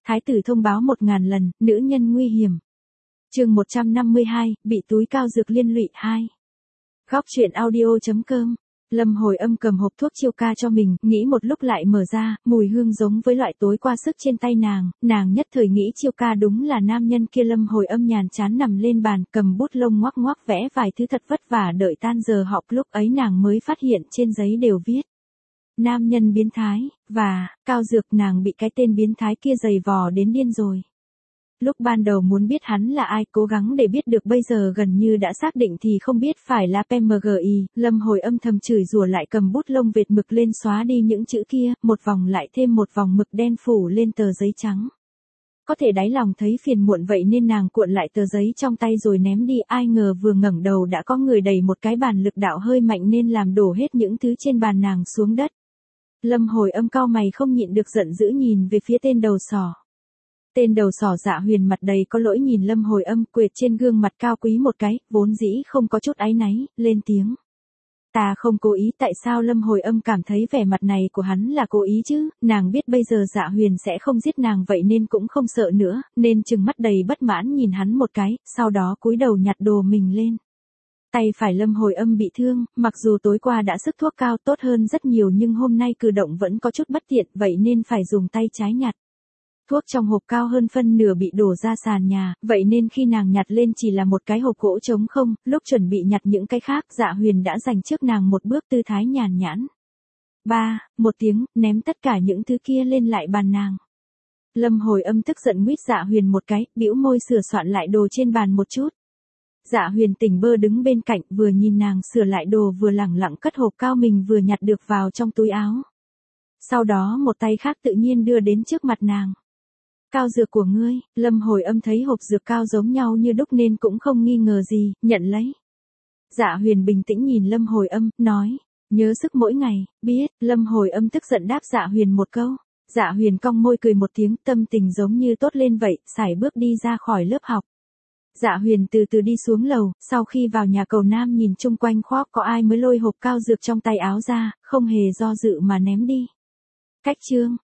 Thái tử thông báo 1000 lần, nữ nhân nguy hiểm. Chương 152, bị túi cao dược liên lụy 2. Góc truyện audio.com. Lâm Hồi Âm cầm hộp thuốc chiêu ca cho mình, nghĩ một lúc lại mở ra, mùi hương giống với loại tối qua sức trên tay nàng nhất thời nghĩ chiêu ca đúng là nam nhân kia. Lâm Hồi Âm nhàn chán nằm lên bàn, cầm bút lông ngoắc ngoắc vẽ vài thứ thật vất vả, đợi tan giờ học lúc ấy nàng mới phát hiện trên giấy đều viết nam nhân biến thái, và cao dược. Nàng bị cái tên biến thái kia giày vò đến điên rồi. Lúc ban đầu muốn biết hắn là ai, cố gắng để biết được, bây giờ gần như đã xác định thì không biết phải là PMGI. Lâm Hồi Âm thầm chửi rủa lại cầm bút lông vệt mực lên xóa đi những chữ kia, một vòng lại thêm một vòng mực đen phủ lên tờ giấy trắng. Có thể đáy lòng thấy phiền muộn vậy nên nàng cuộn lại tờ giấy trong tay rồi ném đi, ai ngờ vừa ngẩng đầu đã có người đẩy một cái bàn, lực đạo hơi mạnh nên làm đổ hết những thứ trên bàn nàng xuống đất. Lâm Hồi Âm cau mày không nhịn được giận dữ nhìn về phía tên đầu sỏ. Tên đầu sỏ Dạ Huyền mặt đầy có lỗi nhìn Lâm Hồi Âm, quệt trên gương mặt cao quý một cái, vốn dĩ không có chút áy náy, lên tiếng. Ta không cố ý. Tại sao? Lâm Hồi Âm cảm thấy vẻ mặt này của hắn là cố ý chứ, nàng biết bây giờ Dạ Huyền sẽ không giết nàng vậy nên cũng không sợ nữa, nên trừng mắt đầy bất mãn nhìn hắn một cái, sau đó cúi đầu nhặt đồ mình lên. Tay phải Lâm Hồi Âm bị thương, mặc dù tối qua đã sức thuốc cao tốt hơn rất nhiều nhưng hôm nay cử động vẫn có chút bất tiện, vậy nên phải dùng tay trái nhặt. Thuốc trong hộp cao hơn phân nửa bị đổ ra sàn nhà, vậy nên khi nàng nhặt lên chỉ là một cái hộp gỗ trống không. Lúc chuẩn bị nhặt những cái khác, Dạ Huyền đã giành trước nàng một bước, tư thái nhàn nhãn. Một tiếng, ném tất cả những thứ kia lên lại bàn nàng. Lâm Hồi Âm tức giận nguýt Dạ Huyền một cái, bĩu môi sửa soạn lại đồ trên bàn một chút. Dạ Huyền tỉnh bơ đứng bên cạnh, vừa nhìn nàng sửa lại đồ vừa lẳng lặng cất hộp cao mình vừa nhặt được vào trong túi áo. Sau đó một tay khác tự nhiên đưa đến trước mặt nàng. Cao dược của ngươi. Lâm Hồi Âm thấy hộp dược cao giống nhau như đúc nên cũng không nghi ngờ gì, nhận lấy. Dạ Huyền bình tĩnh nhìn Lâm Hồi Âm, nói, nhớ sức mỗi ngày. Biết. Lâm Hồi Âm tức giận đáp Dạ Huyền một câu. Dạ Huyền cong môi cười một tiếng, tâm tình giống như tốt lên vậy, sải bước đi ra khỏi lớp học. Dạ Huyền từ từ đi xuống lầu, sau khi vào nhà cầu nam nhìn chung quanh khoác có ai mới lôi hộp cao dược trong tay áo ra, không hề do dự mà ném đi. Cách chương